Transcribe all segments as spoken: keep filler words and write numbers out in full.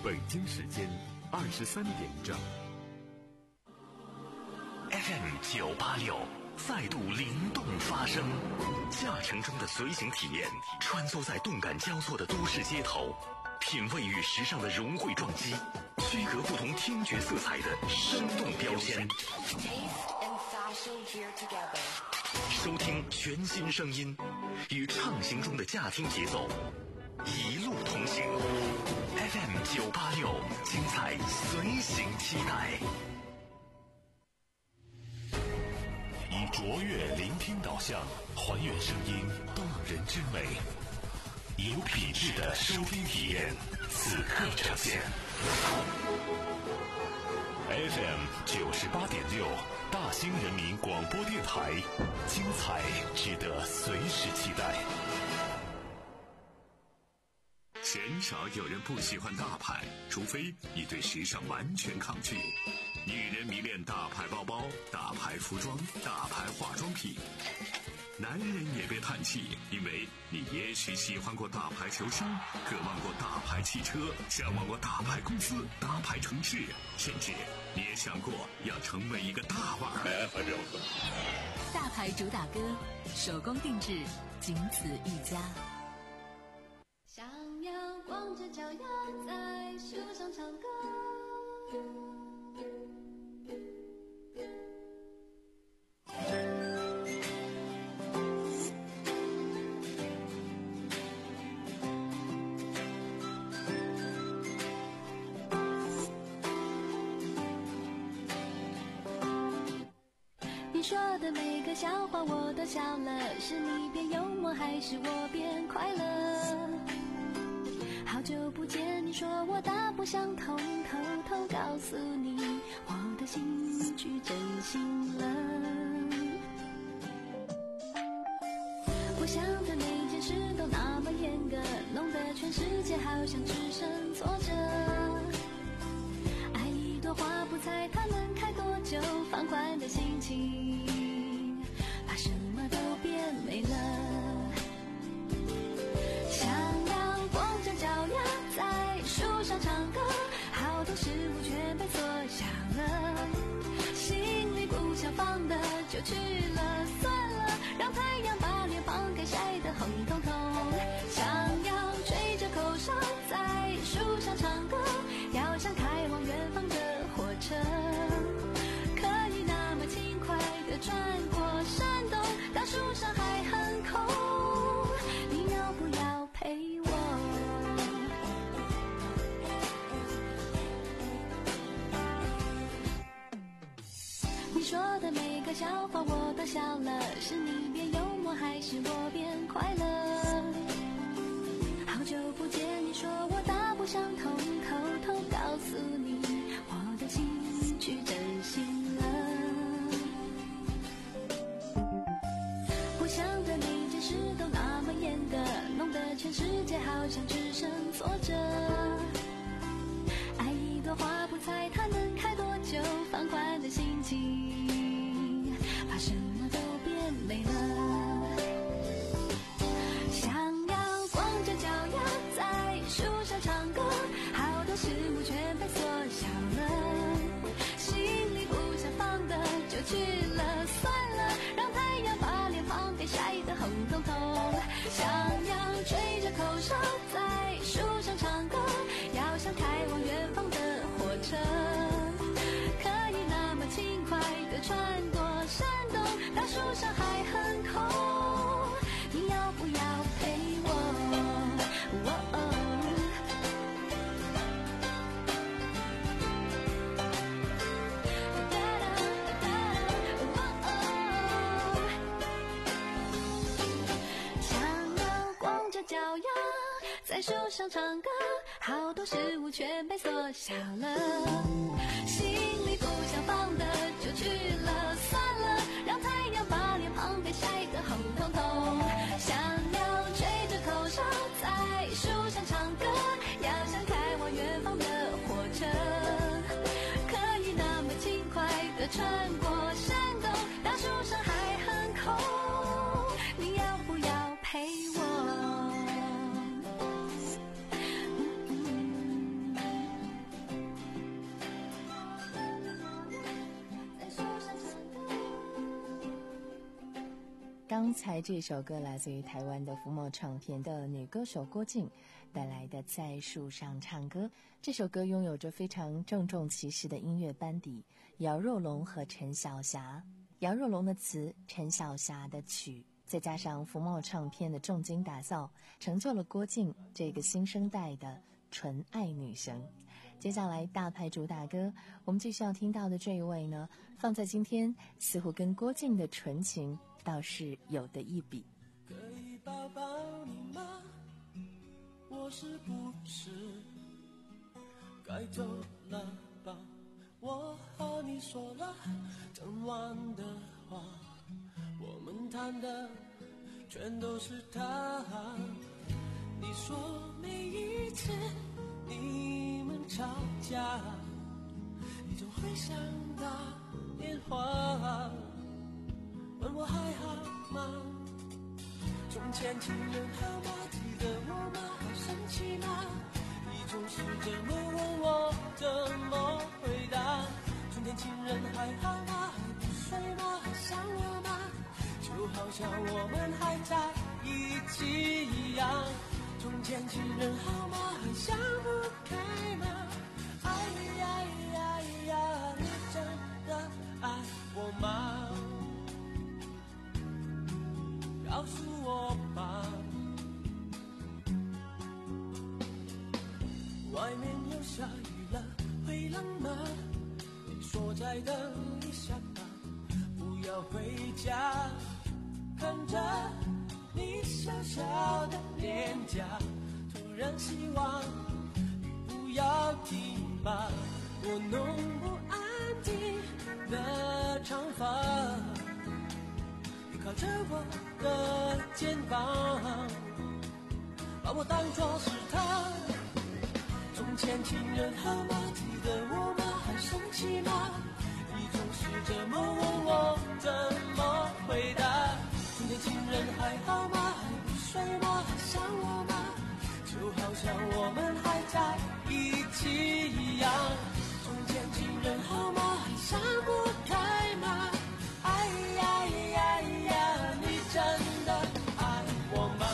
北京时间二十三点整。 F M 九八六再度灵动发声，驾乘中的随行体验，穿梭在动感交错的都市街头，品味与时尚的融汇撞击，区隔不同听觉色彩的生动标签。收听全新声音，与畅行中的驾听节奏，一路同行。F M 九八六，精彩随行期待。以卓越聆听导向，还原声音动人之美，以有品质的收听体验，此刻呈现。F M 九十八点六，大兴人民广播电台，精彩值得随时期待。 鲜少有人不喜欢大牌，除非你对时尚完全抗拒。女人迷恋大牌包包、大牌服装、大牌化妆品，男人也别叹气，因为你也许喜欢过大牌球星，渴望过大牌汽车，向往过大牌公司、大牌城市，甚至你也想过要成为一个大腕儿。 大牌主打歌，手工定制，仅此一家。 想要光着脚丫在树上唱歌，你说的每个笑话我都笑了，是你变幽默还是我变快乐？好久不见，你说我大不相同，偷偷告诉你我的心去真心了。我想的每件事都那么严格，弄得全世界好像只剩挫折。爱一朵花不猜它能开多久，放宽的心情把什么都变美了。脚丫在树上唱歌，好多事物全被缩小了，心里不想放的就去了，算了，让太阳把脸庞给晒得红彤彤。想要吹着口哨在树上唱歌，要像开往远方的火车，可以那么轻快地穿过山洞，当树上还很空，你要不要陪我？你说的每个笑话我都笑了，是你变幽默还是我变快乐？好久不见，你说我大不相同，偷偷告诉你我的心去真心了。我想的每件事都那么严格，弄得全世界好像只剩挫折。爱一朵花不猜它能开多久，放宽的心情把什么都变美了。想要光着脚丫在树上唱歌，好多事物全被缩小了，心里不想放的就去了，算了，让太阳把脸庞给晒得红彤彤。想要吹着口哨在树上唱歌，要像开往远方的火车，可以那么轻快地穿过山洞，当树上还很空，你要不要陪我？哦哦脚丫在树上唱歌，好多事物全被缩小了，心里不想放的就去了，算了，让太阳把脸庞给晒得红彤彤。想要吹着口哨在树上唱歌，要像开往远方的火车，可以那么轻快地穿过山洞，当树上还很空，你要不要陪我？ 刚才这首歌来自于台湾的福茂唱片的女歌手郭静带来的《在树上唱歌》。这首歌拥有着非常郑重其事的音乐班底，姚若龙和陈小霞，姚若龙的词，陈小霞的曲，再加上福茂唱片的重金打造，成就了郭静这个新生代的纯爱女神。接下来大牌主打歌，我们继续要听到的这一位呢，放在今天似乎跟郭静的纯情倒是有的一比。 可以抱抱你吗？我是不是该走了吧？我和你说了整晚的话，我们谈的全都是他。你说每一次你们吵架，你总会想打电话问我还好吗？从前情人好吗？记得我吗？还生气吗？你总是这么问我，怎么回答？从前情人还好吗？还不睡吗？还想我吗？就好像我们还在一起一样。从前情人好吗？还想不开吗？哎呀呀呀，你真的爱我吗？告诉我吧。外面又下雨了，会冷吗？你说再等一下吧，不要回家。看着你小小的脸颊，突然希望雨不要停吧。我弄不安定的长发，你靠着我的肩膀，把我当作是他。从前情人好吗？记得我吗？还生气吗？你总是这么问我，怎么回答？从前情人还好吗？还不睡吗？还想我吗？就好像我们还在一起一样。从前情人好吗？还想不开吗？哎呀呀呀，你真的爱我吗？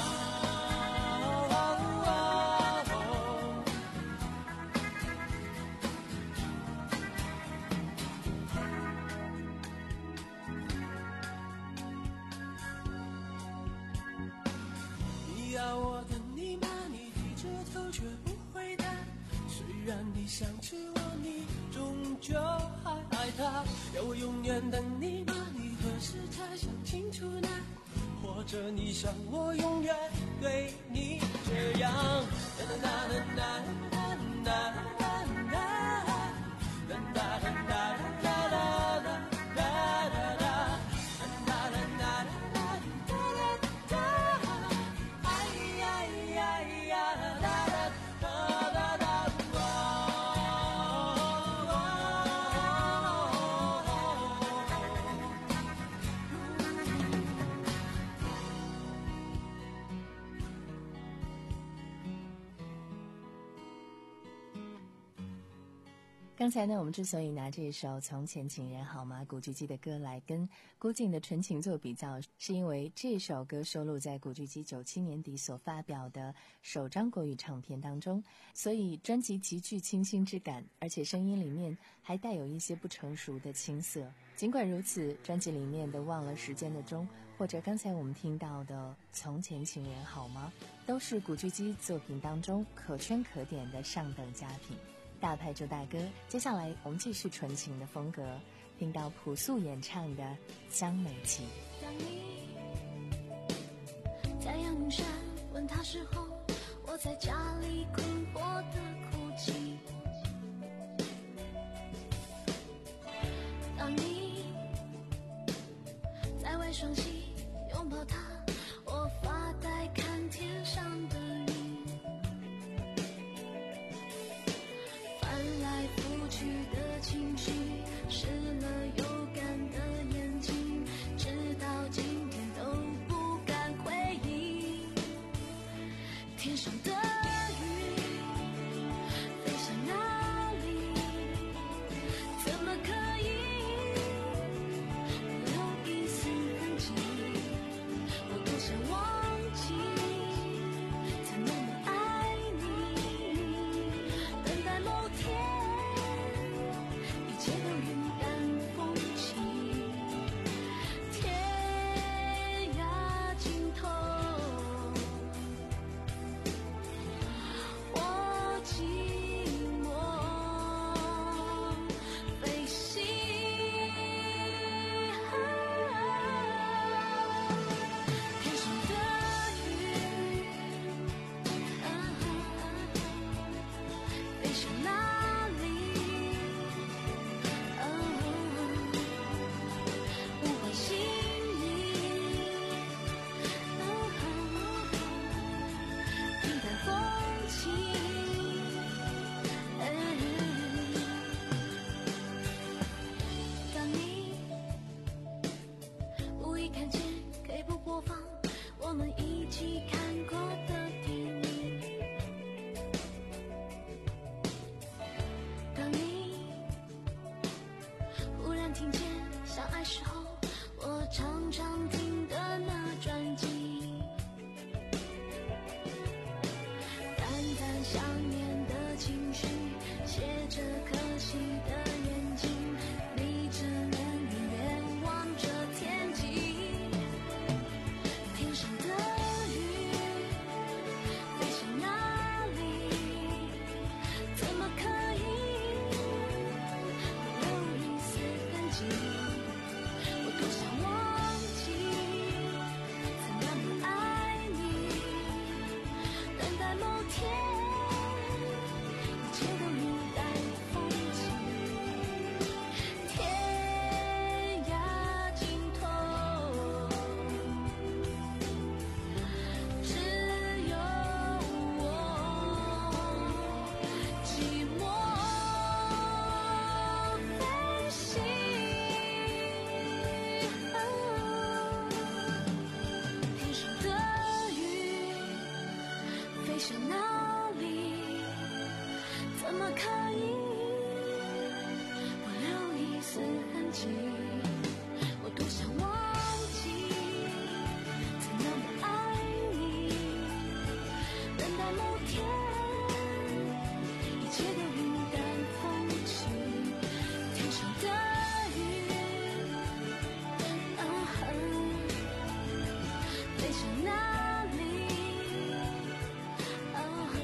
你要我等你吗？你低着头却不回答。虽然你想起我，你终究还爱他。要我永远等你吗？你何时才想清楚呢？或者你想我永远对你这样？哒哒哒哒哒哒哒哒哒哒哒哒哒哒哒。 刚才呢，我们之所以拿这首《从前情人好吗》古巨基的歌来跟郭静的纯情做比较，是因为这首歌收录在古巨基九七年底所发表的首张国语唱片当中，所以专辑极具清新之感，而且声音里面还带有一些不成熟的青涩。尽管如此，专辑里面的《忘了时间的钟》或者刚才我们听到的《从前情人好吗》，都是古巨基作品当中可圈可点的上等佳品。大牌主打歌，接下来我们继续纯情的风格，听到朴素演唱的《江美琪》。 当你在阳明山问他时候，我在家里困惑的哭泣。当你在外双溪拥抱他，我发呆看天上的云。翻来覆去的情绪，湿了有感的眼睛，直到今天都不敢回忆。天上的云飞向哪里？怎么可以留一丝痕迹？ 着可惜的眼睛，闭着眼远远望着天际，天上的雨飞向哪里？怎么可以不留一丝痕迹？我多想忘记曾那么爱你，等待某天一切都云淡风轻，天涯尽头只有我寂寞飞行。天上的雨飞向哪里？怎么可以不留一丝痕迹？我多想忘记曾那么爱你，等待某天一切都云淡风轻。天上的雨，啊哈，飞向哪里？啊哈，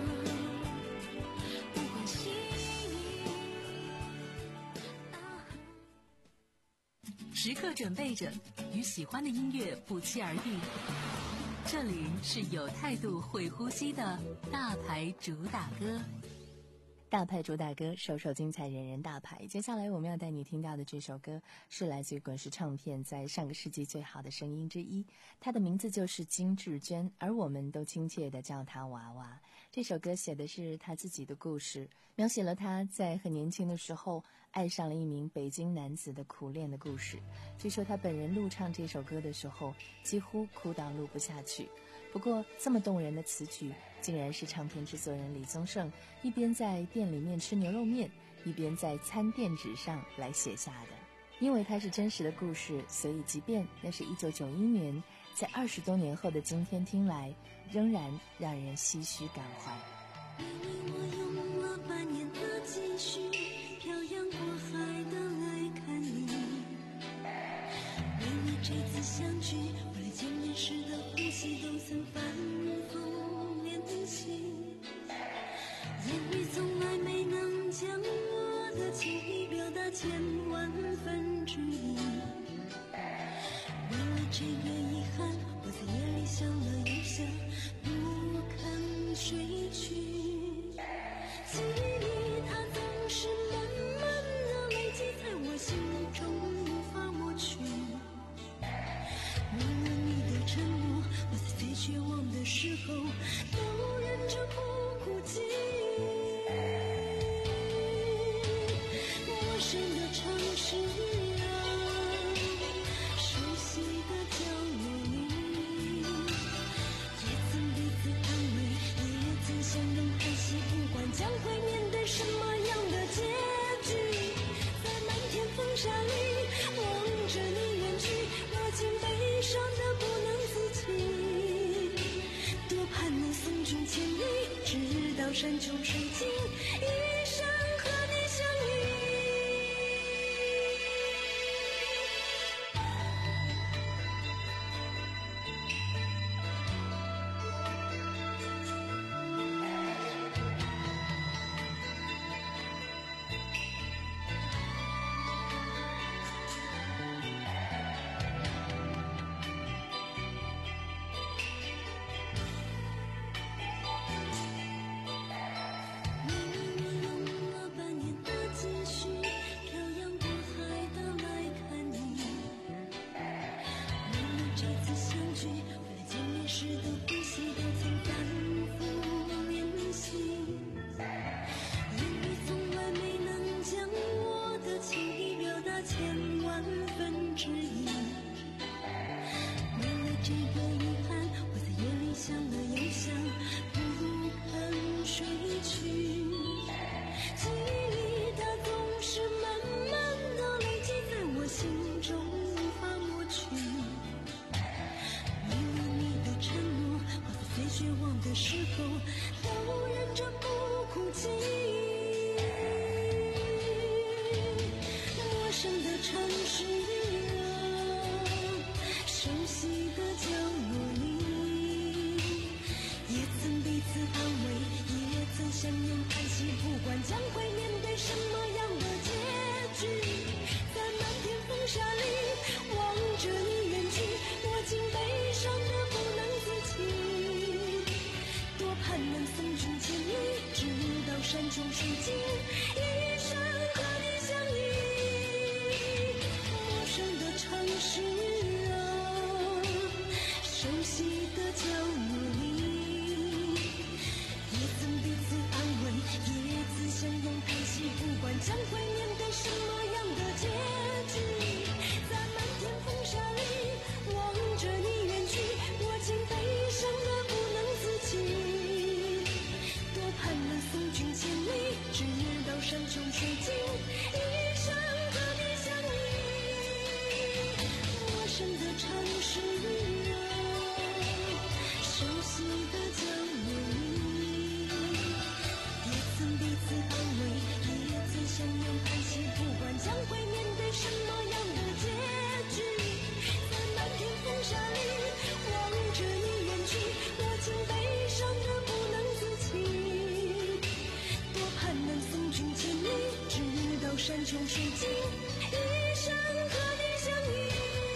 不关心你。啊哈。 时刻准备着，与喜欢的音乐不期而遇。这里是有态度、会呼吸的大牌主打歌。 大牌主打歌，首首精彩，人人大牌。接下来我们要带你听到的这首歌是来自于滚石唱片在上个世纪最好的声音之一，它的名字就是金智娟，而我们都亲切地叫她娃娃。这首歌写的是她自己的故事，描写了她在很年轻的时候爱上了一名北京男子的苦恋的故事。据说她本人录唱这首歌的时候几乎哭到录不下去，不过这么动人的词曲竟然是唱片制作人李宗盛一边在店里面吃牛肉面，一边在餐垫纸上来写下的。因为它是真实的故事，所以即便那是一九九一年，在二十多年后的今天听来，仍然让人唏嘘感怀。 因为我用了半年的积蓄，漂洋过海的来看你。为了这次相聚，为了见面时的呼吸，都曾反复练习。言语从来没能将我的情意表达千万分之一。为了这个遗憾，我在夜里想了又想，不肯睡去。记忆它总是慢慢的累积在我心中，无法抹去。为了你的承诺，我在最绝望的时候都忍着不哭泣。陌生的城市啊，熟悉的角落里，也曾彼此安慰，也曾相拥叹息，不管将会面对什么样的结局。在漫天风沙里望着你远去，我竟悲伤得不能自己。多盼能送君千里，直到山穷水尽，一生和你相依。明明我用境，一生和你相依。陌生的城市啊，熟悉的角落里，也曾彼此安慰，也曾相拥叹息，不管将会面对什么样的结局，在漫天风沙里望着你远去，我竟悲伤得不能自己。多盼能送君千里，直到山穷水尽，一生和你相依。陌生的城市啊，熟悉的角落里，也曾彼此安慰，也曾相拥叹息，不管将会面对什么样的结局，在漫天风沙里望着你远去，我竟悲伤得不能自己。多盼能送君千里，直到山穷水尽，一生和你相依。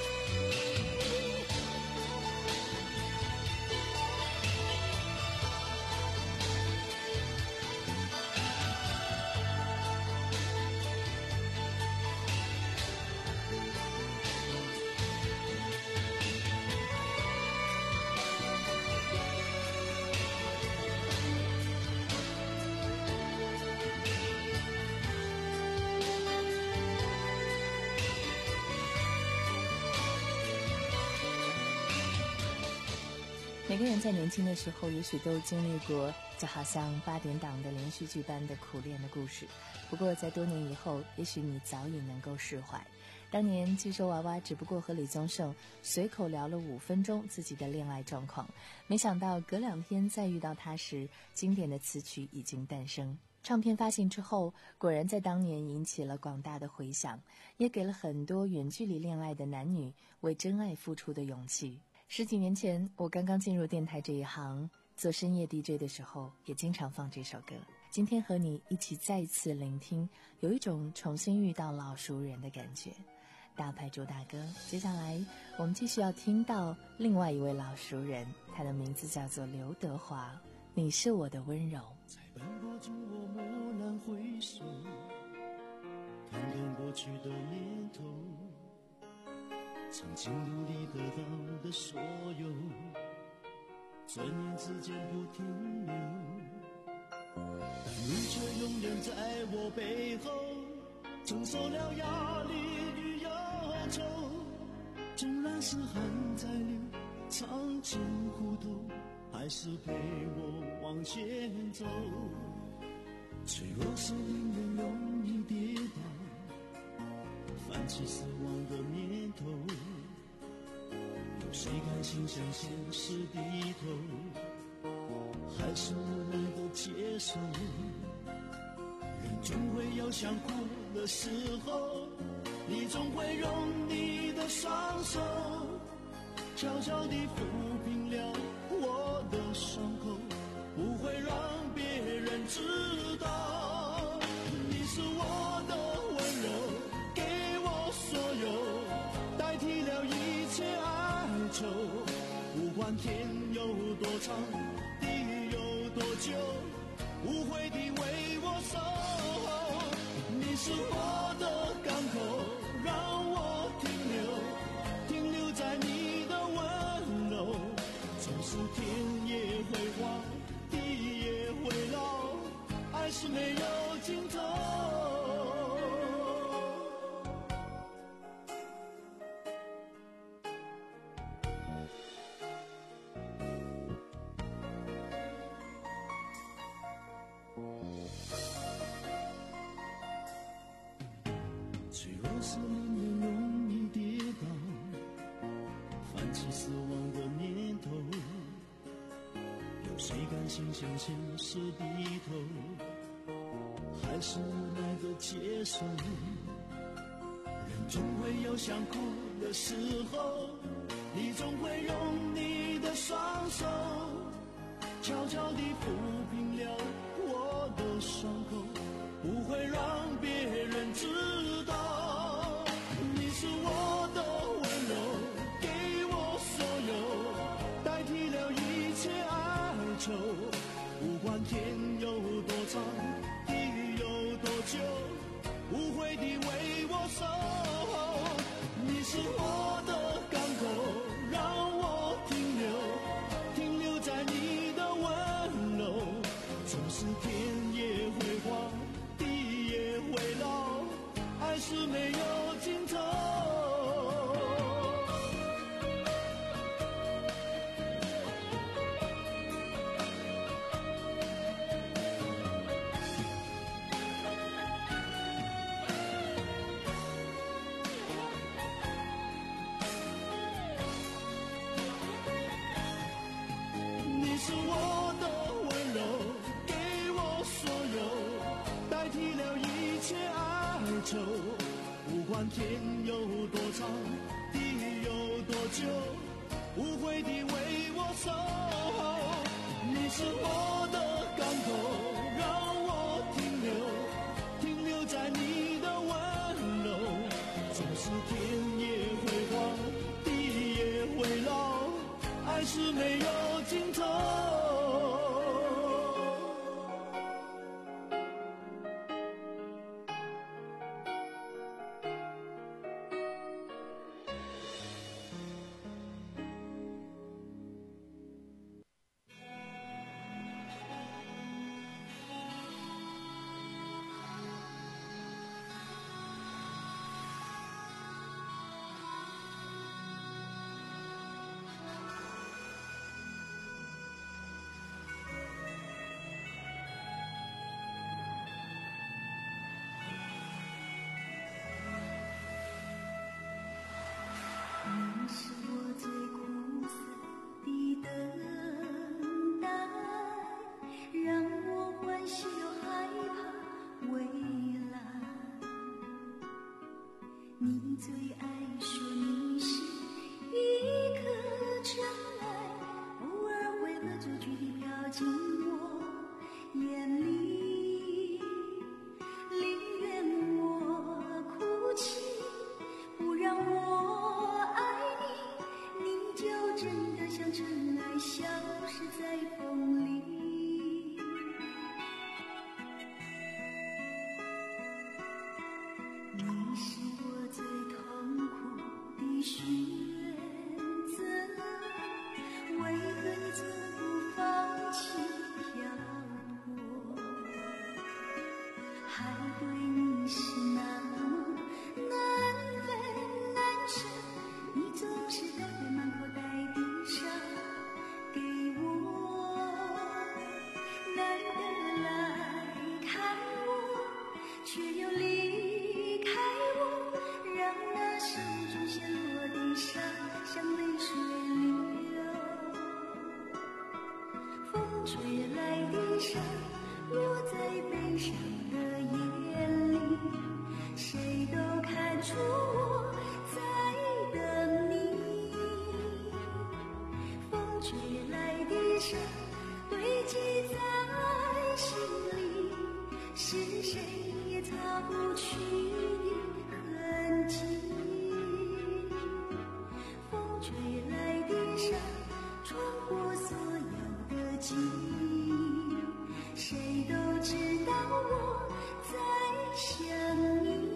每个人在年轻的时候，也许都经历过就好像八点档的连续剧般的苦恋的故事。不过在多年以后，也许你早已能够释怀。当年据说娃娃只不过和李宗盛随口聊了五分钟自己的恋爱状况，没想到隔两天再遇到他时，经典的词曲已经诞生。唱片发行之后，果然在当年引起了广大的回响，也给了很多远距离恋爱的男女为真爱付出的勇气。十几年前，我刚刚进入电台这一行，做深夜 D J 的时候，也经常放这首歌。今天和你一起再次聆听，有一种重新遇到老熟人的感觉。大牌主打歌，接下来我们继续要听到另外一位老熟人，他的名字叫做刘德华。你是我的温柔。 在奔波中我蓦然回首，看看过去的年头，曾经努力得到的所有，转眼之间不停留，但你却永远在我背后，承受了压力与忧愁。纵然是汗在流，尝尽苦头，还是陪我往前走。脆弱是令人容易跌倒，泛起死亡的念头，有谁甘心向现实低头，还是无奈的接受。人总会有想哭的时候，你总会用你的双手悄悄地抚平了我的伤口，不会让别人知道。你是我的温柔，给我所有，代替了一切哀愁。不管天有多长，地有多久，无悔地为我守候。你是我的港口，让我停留，停留在你的温柔。纵使天也会荒，地也会老，爱是没有尽头。脆弱是令人容易跌倒，泛起死亡的念头，有谁甘心向现实低头，还是无奈的接受。人总会有想哭的时候，你总会用你的双手悄悄地抚平了我的伤口，不会让别人知道。你是我的温柔，给我所有，代替了一切哀愁。不管天有多长，地管天有多长，地有多久，无悔地为我守候。你是我的港口，让我停留，停留在你的温柔。纵使天也会荒，地也会老，爱是没有尽头。 你是我最苦涩的等待，让我欢喜又害怕未来。你最爱说你是一颗尘埃，偶尔会恶作剧地飘进我眼里，宁愿我哭泣，不让我爱你，你就真的像尘埃，消失在风里。你是我最痛苦的选择，为何你从不放弃漂泊？海对你是那么难分难舍，你总是带着满口袋的伤给我，难得来看我，却又离开我，让那手中陷落的伤像泪水流。风吹来的沙落在悲伤的眼里，谁都看出我在等你。风吹来的沙堆积在心里，是谁也擦不去的痕迹。风吹来的沙穿过所有的记忆，谁都知道我在想你。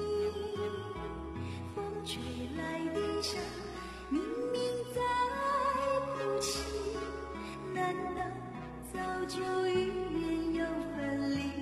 风吹来的沙明明在哭泣，难道早就预言要分离？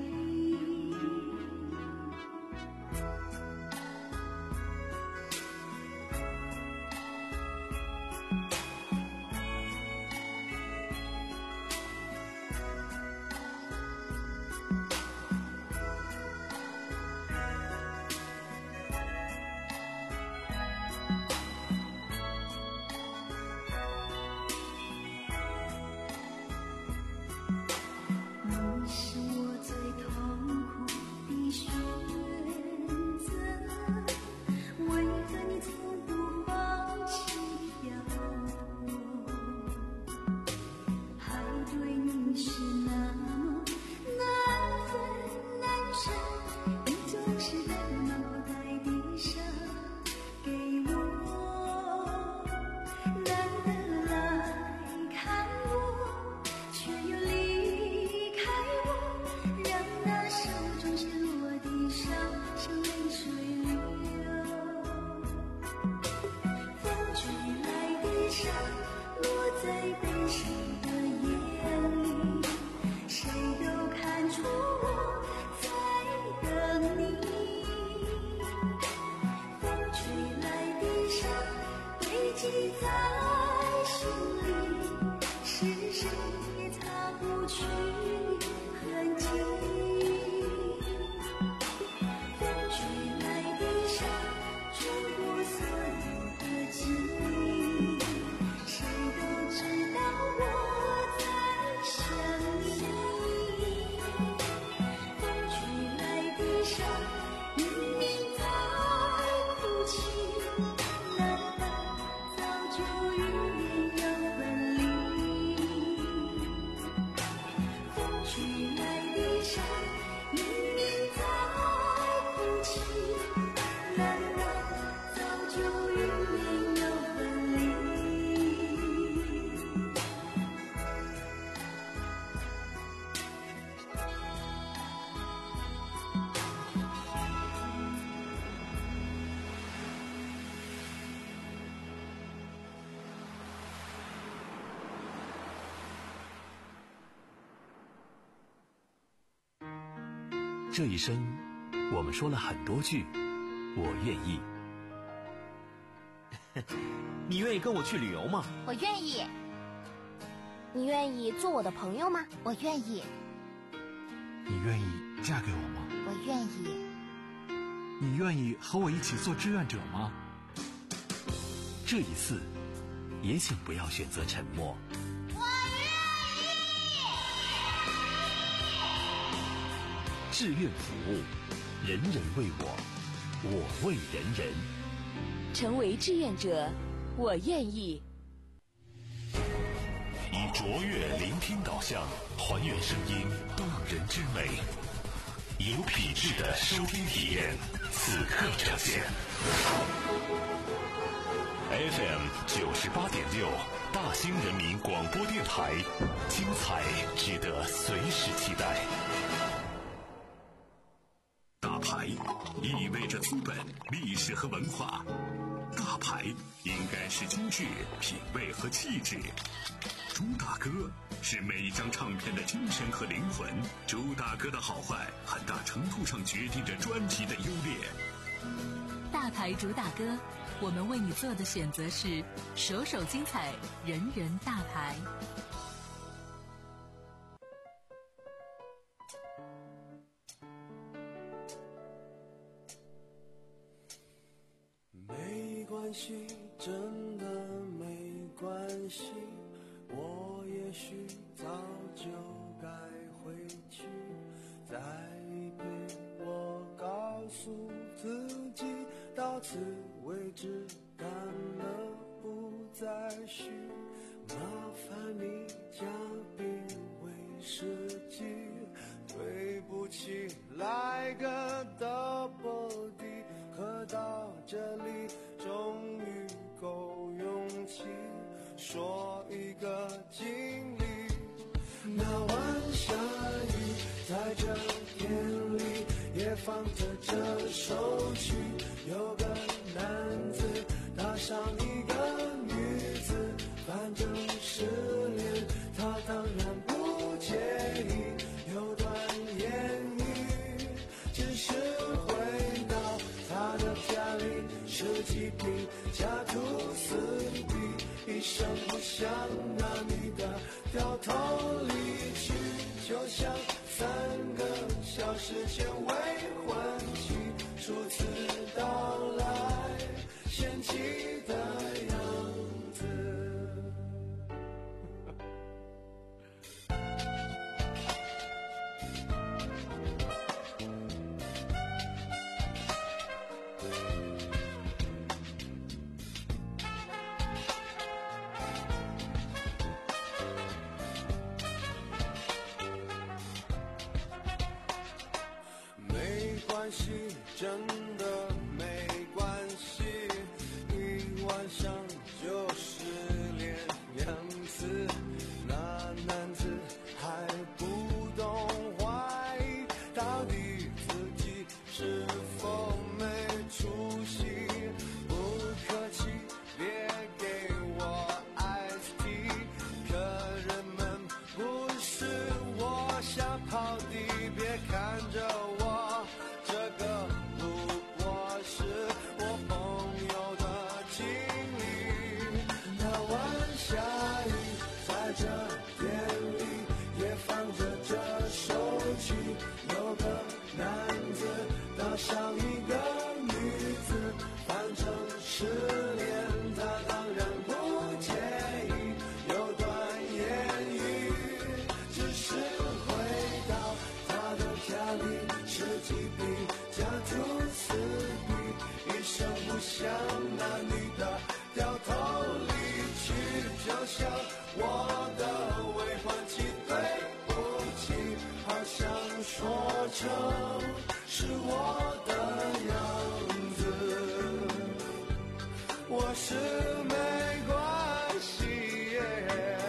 你是我最痛苦的选择，为何你从不放弃漂泊？海对你是那么难分难舍，你总是带着满口袋的伤给我，难得来看我，却又离开我，让那手中陷落的伤像泪水流。风吹来的沙落在悲伤的眼里，谁都看出我在等你。风吹来的沙堆积在心里，是谁也擦不去的痕迹。风吹来的沙穿过所有的记忆，谁都知道我在想你。风吹来的沙明明在这一生，我们说了很多句我愿意。 你愿意跟我去旅游吗？ 我愿意。你愿意做我的朋友吗？我愿意。 你愿意嫁给我吗？ 我愿意。 你愿意和我一起做志愿者吗？ 这一次，也请不要选择沉默。 我愿意。志愿服务，人人为我，我为人人。 成为志愿者，我愿意。 以卓越聆听导向，还原声音动人之美，有品质的收听体验，此刻呈现。F M 九十八点六，大兴人民广播电台，精彩值得随时期待。 大牌意味着资本、历史和文化，大牌应该是精致、品味和气质。朱大哥是每一张唱片的精神和灵魂，朱大哥的好坏很大程度上决定着专辑的优劣。 大牌主打歌，我们为你做的选择是首首精彩，人人大牌。 没关系，真的没关系，我也许早就该回去，再一杯我告诉自己，到此为止，干了不再续，麻烦你加冰威士忌，对不起，来个 double D， 喝到这里终于够勇气说一个经历。那晚下雨，在这店里也放着这首曲，有个男子搭上一个女子，反正失恋他当然不介意，有段言语只是回到他的家里，十几瓶加吐司比，一声不响拿你的掉头离去，就像三个小时前未婚妻初次到来嫌弃的样子。真的没关系，一晚上就失恋两次，那男子还不懂怀疑，到底自己是否没出息，不客气别给我 iced tea， 客人们不是我想跑的，别看着我这个上一个女子，反正失恋她当然不介意，有段言语只是回到她的家里，十几瓶加吐司比，一声不响那女的掉头离去，就像我的未婚妻，对不起，好像说成是我的样子，我是没关系、yeah。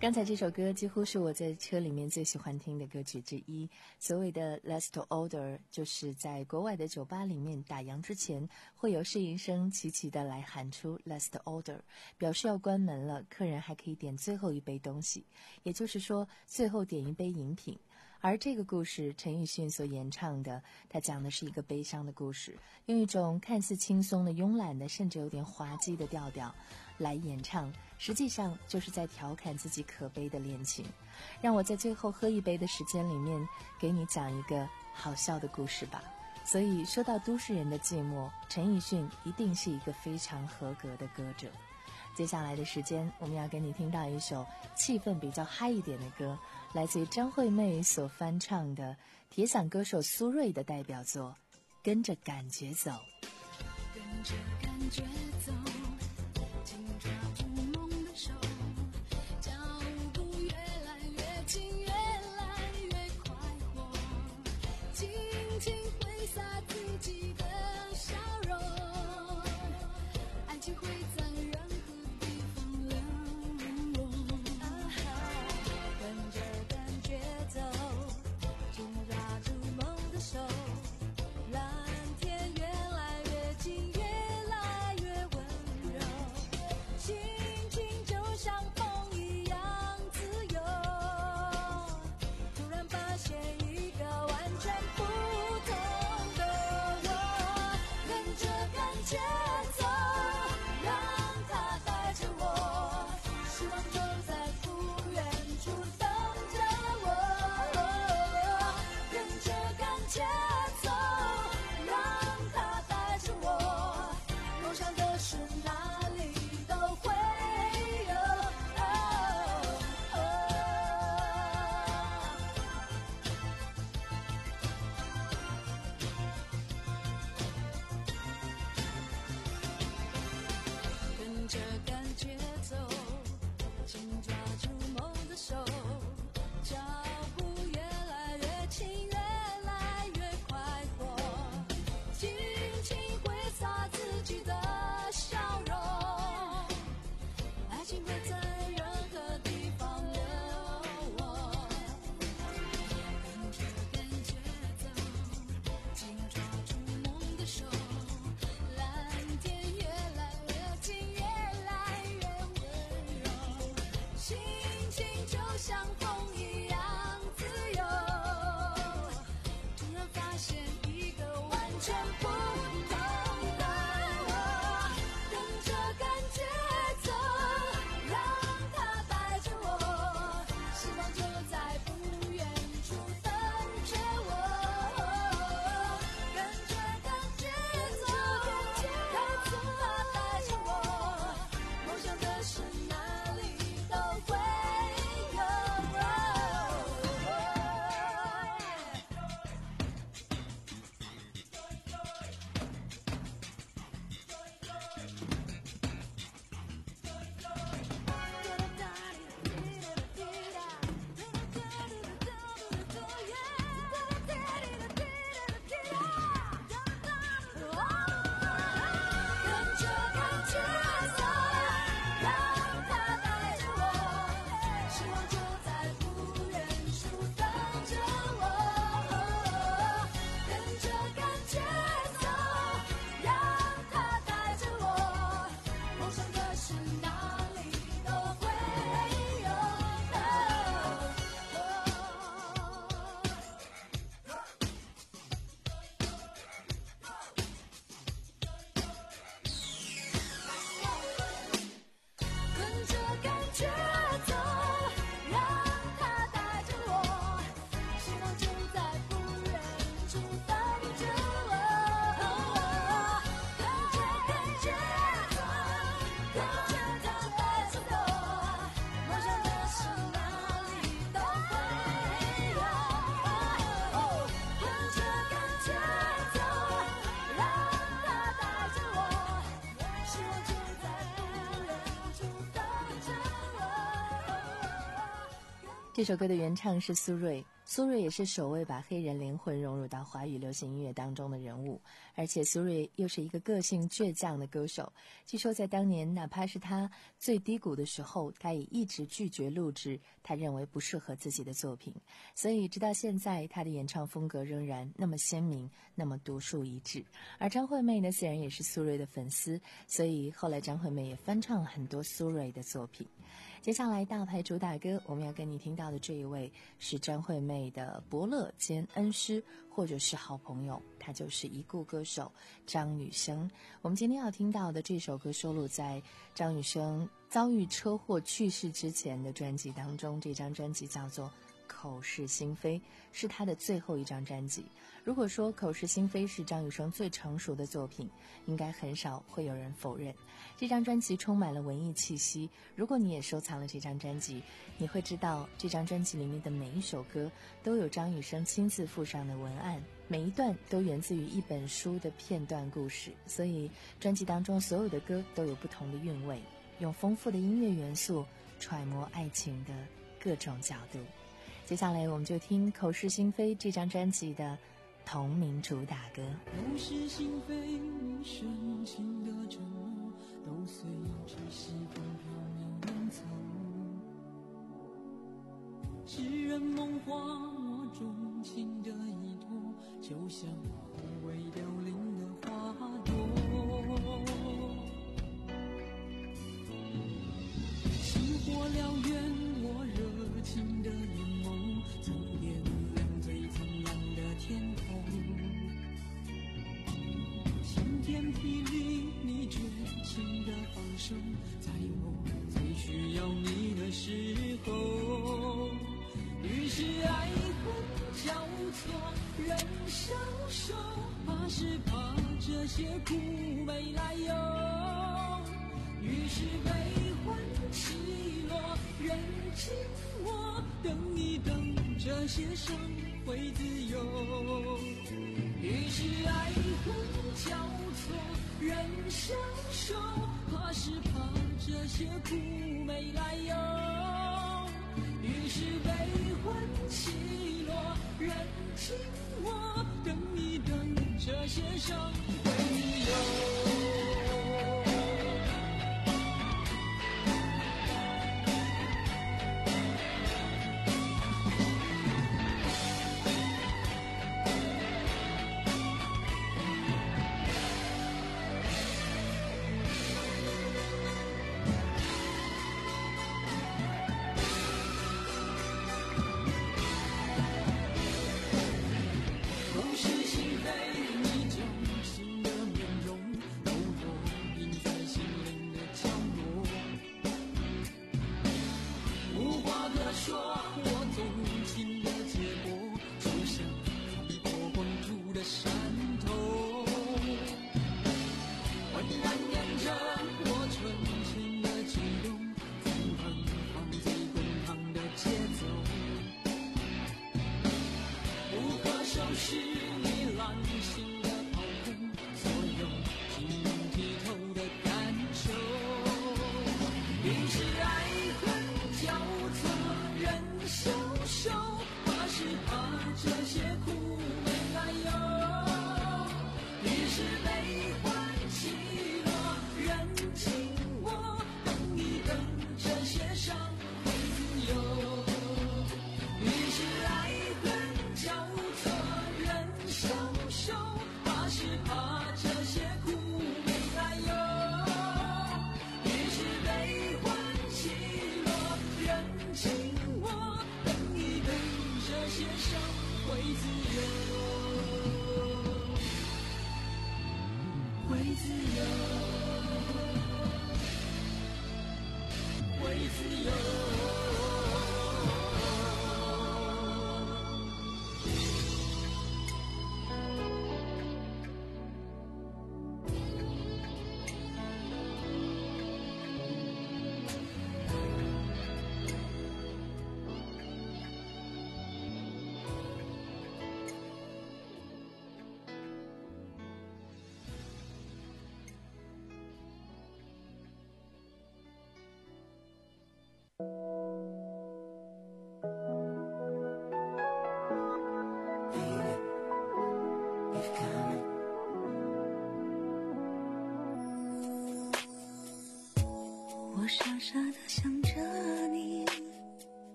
刚才这首歌几乎是我在车里面最喜欢听的歌曲之一。所谓的 last order 就是在国外的酒吧里面打烊之前，会有侍应生齐齐的来喊出 last order， 表示要关门了，客人还可以点最后一杯东西，也就是说最后点一杯饮品。而这个故事陈奕迅所演唱的，他讲的是一个悲伤的故事，用一种看似轻松的、慵懒的，甚至有点滑稽的调调来演唱，实际上就是在调侃自己可悲的恋情。让我在最后喝一杯的时间里面给你讲一个好笑的故事吧。所以说到都市人的寂寞，陈奕迅一定是一个非常合格的歌者。接下来的时间我们要给你听到一首气氛比较嗨一点的歌，来自于张惠妹所翻唱的铁嗓歌手苏芮的代表作《跟着感觉走》。 跟着感觉走，紧抓住梦的手，脚步越来越近，越来越快活，轻轻挥洒自己的笑容，爱情会在任何地方流动。跟着感觉走，紧抓住梦的手，蓝天越来越近，越来越温柔，心情就像风一样自由，突然发现一个完全不同的我，跟着感觉走，让它带着我，希望就在不远处等着我，跟着感觉走，让它带着我，梦想的事哪里都会有。跟着感觉走，紧抓住梦的手，脚步越来越轻，越来越快活，轻轻挥洒自己的笑容，爱情会在任何地方流淌。跟着感觉走，紧抓住梦的手，蓝天越来越近，越来越温柔，心情就像风一样自由，突然发现一个完全不同的我，跟着感觉走，让它带着我，希望就在不远处等着我，跟着感觉走，让它带着我，梦想的事哪里都会有。跟着感觉走，让它带着我，希望就在不远处等着我，跟着感觉走，让它带着我，梦想的事哪里都会有。跟着感觉走，让它带着我，希望就在不远处等着我，跟着感觉走，跟着它带着我，梦想的事哪里都会有，跟着感觉走，让它带着我，希望就在不远处等着我。 这首歌的原唱是苏芮， 苏芮也是首位把黑人灵魂融入到华语流行音乐当中的人物，而且苏芮又是一个个性倔强的歌手。据说在当年，哪怕是他最低谷的时候，他也一直拒绝录制他认为不适合自己的作品。所以直到现在，他的演唱风格仍然那么鲜明，那么独树一帜。而张惠妹呢，虽然也是苏芮的粉丝，所以后来张惠妹也翻唱了很多苏芮的作品。接下来大牌主打歌，我们要跟你听到的这一位是张惠妹的伯乐兼恩师，或者是好朋友，他就是已故歌手张雨生。我们今天要听到的这首歌收录在张雨生遭遇车祸去世之前的专辑当中，这张专辑叫做《口是心非》，是他的最后一张专辑。如果说《口是心非》是张雨生最成熟的作品，应该很少会有人否认。这张专辑充满了文艺气息，如果你也收藏了这张专辑，你会知道这张专辑里面的每一首歌都有张雨生亲自附上的文案，每一段都源自于一本书的片段故事，所以专辑当中所有的歌都有不同的韵味，用丰富的音乐元素揣摩爱情的各种角度。接下来我们就听《口是心非》这张专辑的同名主打歌。 口是心非，你深情的承诺都随着西风飘渺远走，痴人梦话，我钟情的依托，就像枯萎凋零的花朵。星火燎原，我热情的眼眸，曾点亮最苍凉的天空。晴天霹雳，你绝情的放手，在我最需要你的时候。于是爱恨交错，人消瘦，怕是怕这些苦没来由。于是悲欢起落，人静我，等一等，这些伤会自由。于是爱恨交错，人消瘦，怕是怕这些苦没来由。于是悲欢起落，人静我，等一等，这些伤会自由。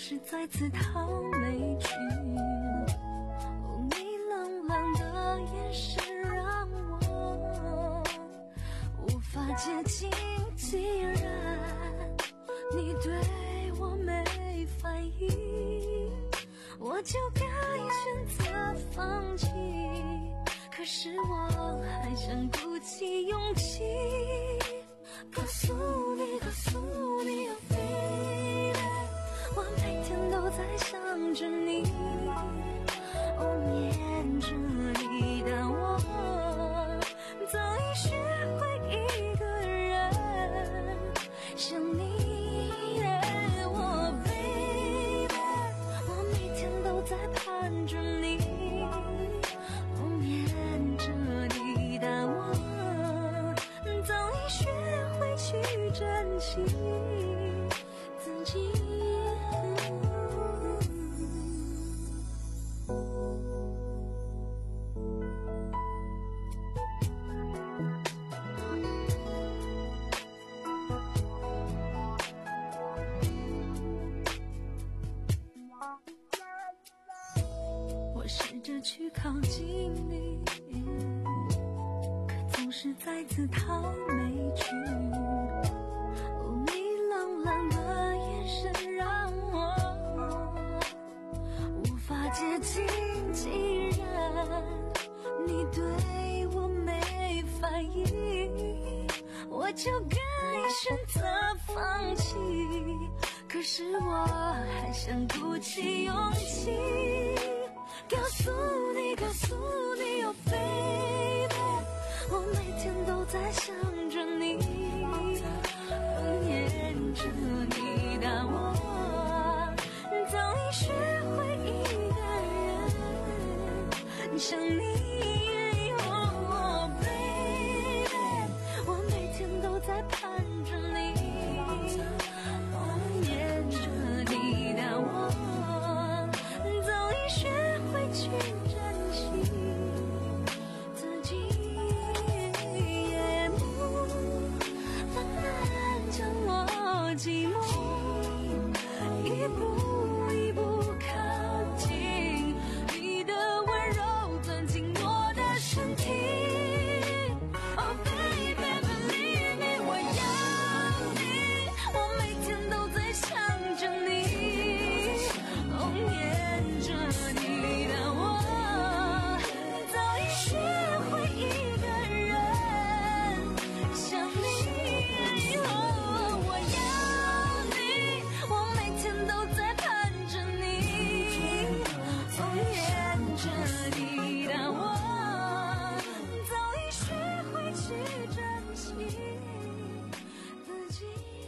是再次逃没去。哦，你冷冷的眼神让我无法接近，既然你对我没反应，我就该选择放弃。可是我还想鼓起勇气，告诉你，告诉你，Oh baby，我每天都在想着你，哦，念着你，但我早已学会一个人想你，我 baby， 我每天都在盼着你，哦，念着你，但我早已学会去珍惜自己。我试着去靠近你，可总是再次逃没去。哦，你冷冷的眼神让我无法接近，既然你对我没反应，我就该选择放弃。可是我还想鼓起勇气，告诉你，告诉你，Oh baby，我每天都在想着你，念着你，但我早已学会一个人想你，哦 baby， 我每天都在盼着你，念着你，但我早已学会去珍惜自己。夜幕慢慢将我寂寞一步一步靠近，你的温柔钻进我的身体。Oh baby believe me， 我要你，我每天都在想着你，哦，念着你，但我早已学会一个人想你，哦，我要你，我每天都在盼着你，哦，念着你，但我早已学会去珍惜自己。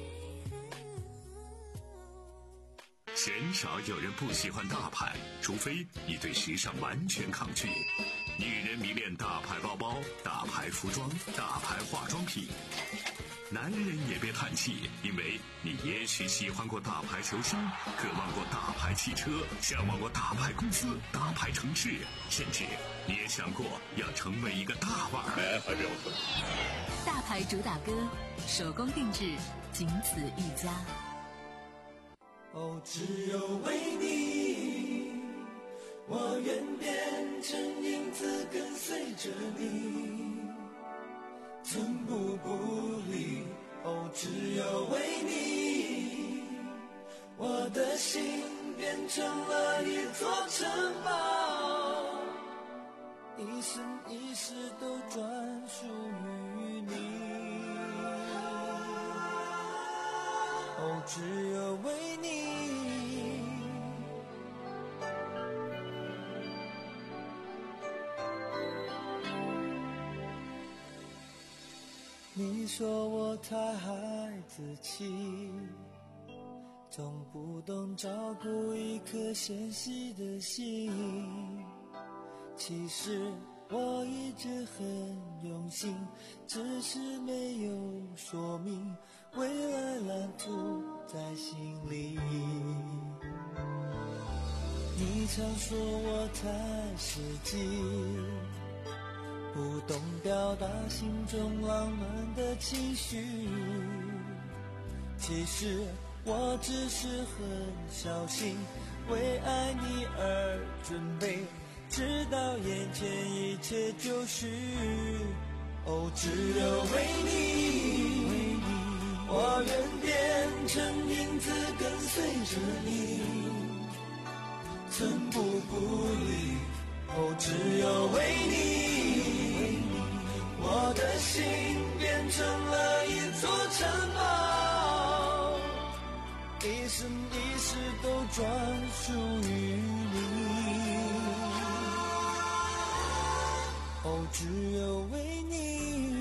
鲜少有人不喜欢大牌，除非你对时尚完全抗拒。女人迷恋大牌包包、大牌服装、大牌化妆品。男人也别叹气，因为你也许喜欢过大牌球星，渴望过大牌汽车，向往过大牌公司、大牌城市，甚至你也想过要成为一个大腕儿。 大牌主打歌，手工定制，仅此一家。 哦，只有为你，我愿变成影子跟随着你，寸步不离。哦，只有为你，我的心变成了一座城堡，一生一世都专属于你。哦，只有为你。你说我太孩子气，总不懂照顾一颗纤细的心。其实我一直很用心，只是没有说明未来蓝图在心里。你常说我太实际，不懂表达心中浪漫的情绪。其实我只是很小心，为爱你而准备，直到眼前一切就绪。哦，只有为你，我愿变成影子跟随着你，寸步不离。哦，只有为你，我的心变成了一座城堡，一生一世都专属于你。哦，只有为你。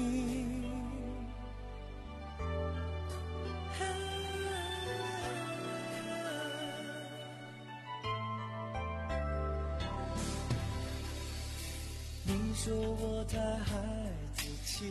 你说我太孩子气，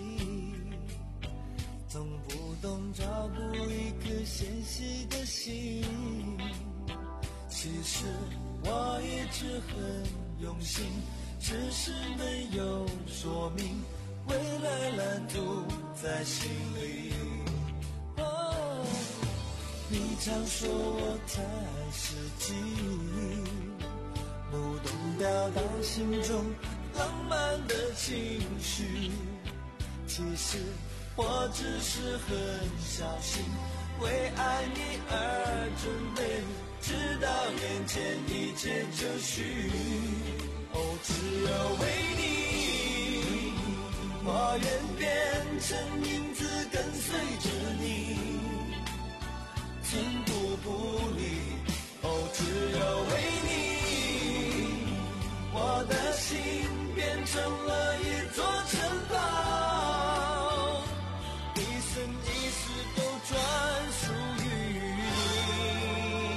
从不懂照顾一颗纤细的心。其实我一直很用心，只是没有说明，未来蓝图在心里。哦，你常说我太实际，不懂表达心中浪漫的情绪，其实我只是很小心，为爱你而准备，直到眼前一切就绪。哦，只有为你，我愿变成影子跟随着你，寸步不离。哦，只有为你，我的心变成了一座城堡，一生一世都专属于你。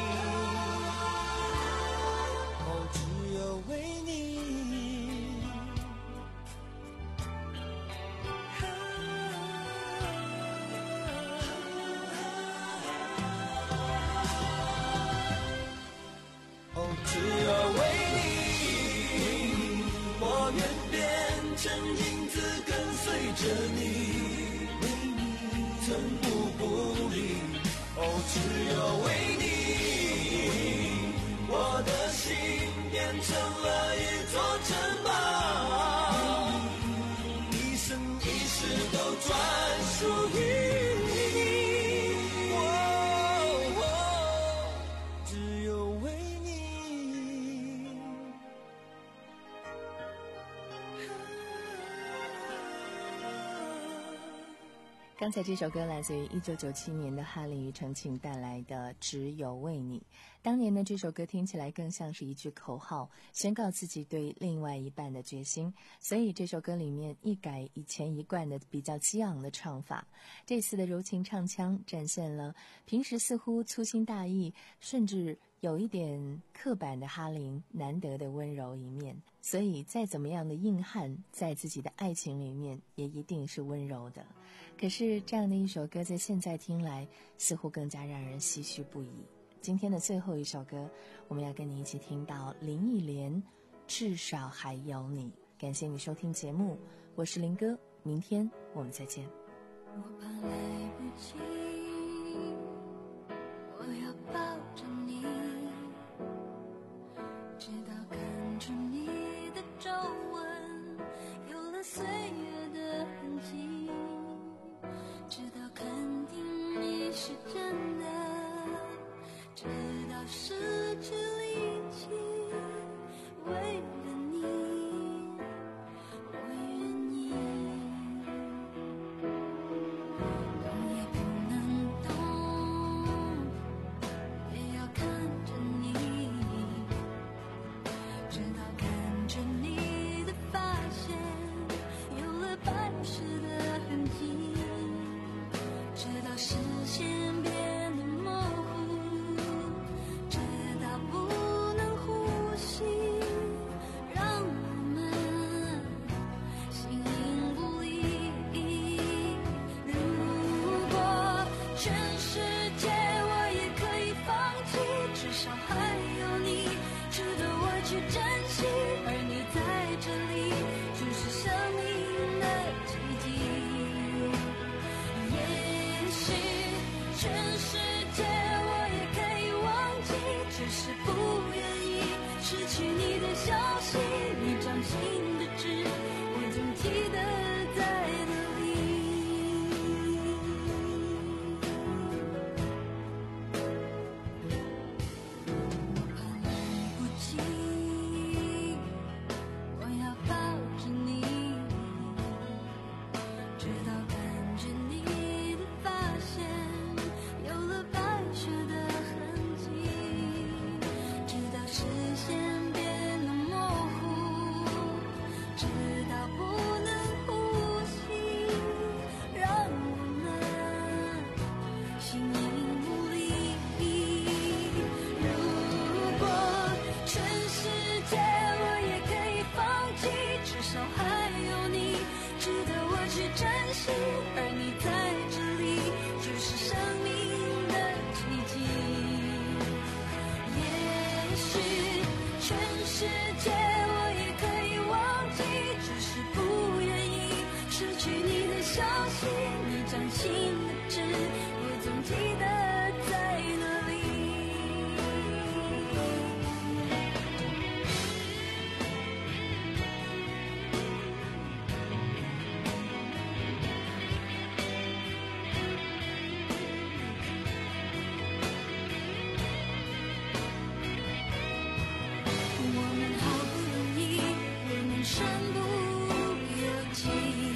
哦，只有为你。哦，只有为你，我愿变成影子跟随着你，寸步不离。哦，只有为你，我的心变成了一座城堡，一生一世都专属于你。哦哦，只有为你。 刚才这首歌来自于一九九七年的哈林庾澄庆带来的《只有为你》。当年呢，这首歌听起来更像是一句口号，宣告自己对另外一半的决心。所以这首歌里面一改以前一贯的比较激昂的唱法，这次的柔情唱腔展现了平时似乎粗心大意，甚至有一点刻板的哈林难得的温柔一面。所以再怎么样的硬汉，在自己的爱情里面也一定是温柔的。可是这样的一首歌在现在听来似乎更加让人唏嘘不已。今天的最后一首歌，我们要跟你一起听到林忆莲，至少还有你。感谢你收听节目，我是林哥，明天我们再见。 我怕来不及，我要抱着你，直到看出你的皱纹有了岁月的痕迹，直到肯定你是真的，直到失去力气，为了你我愿意，动也不能动，也要看心的痣，我总记得在哪里。我怕来不及，我要抱着你，直到感觉你的发线有了白雪的痕迹，直到视线变得模糊，直到不能呼吸，让我们形影不离。如果全世界我也可以放弃，至少还有你值得我去珍惜，而你在这里就是生命的奇迹。也许全世界我也可以忘记，只是不愿意失去你的消息，你掌心的痣，我总记得在哪里。我们好不容易也能身不由己，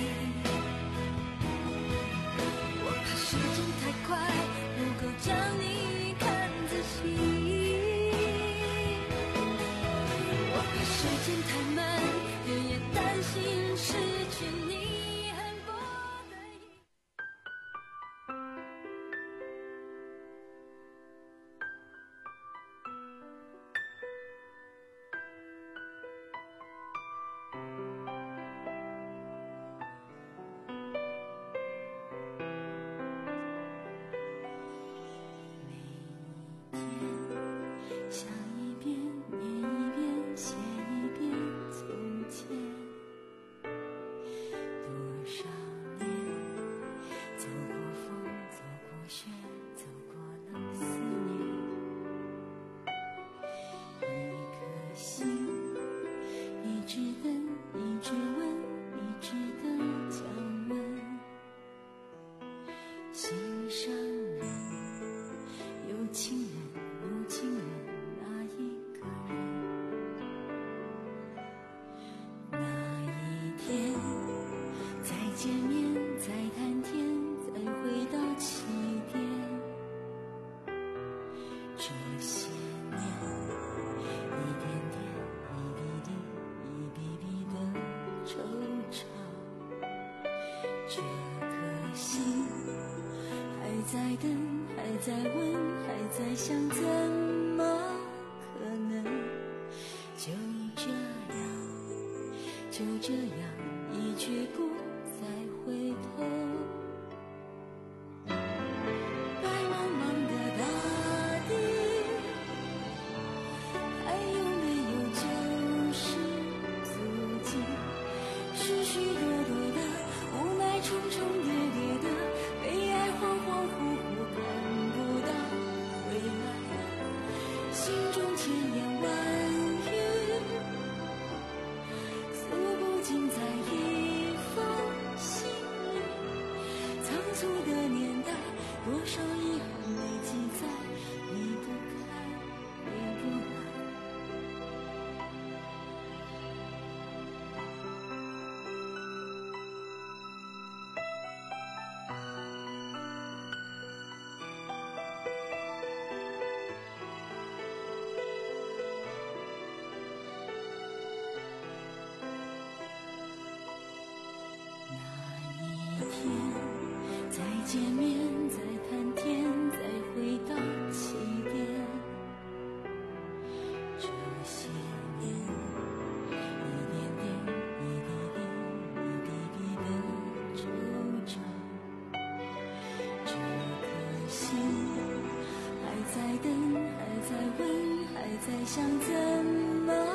我怕时间太快不够将你看仔细，我怕时间太慢，人也担心失去你，恨不得一想一遍念一遍写一遍从前，多少年走过风走过雪走过了思念，一颗心一直等一直问一直的降温，心上人有情人有情人那一个人，那一天再见面再谈天再回到起点，这些年一点点一滴滴一笔笔的惆怅，这颗心还在等还在问还在想，怎么可能就这样就这样一去不再回头，白茫茫的大地还有没有旧时足迹，许许多多的无奈重重叠叠的悲哀恍恍惚惚看不到未来，心中千言万语诉不尽在一封信里，仓促的年代多少遗憾累积在离不开回不来。那一天再见面再谈天再回到起点，这些年一点点一滴滴一笔笔的惆怅，这颗心还在等还在问还在想，怎么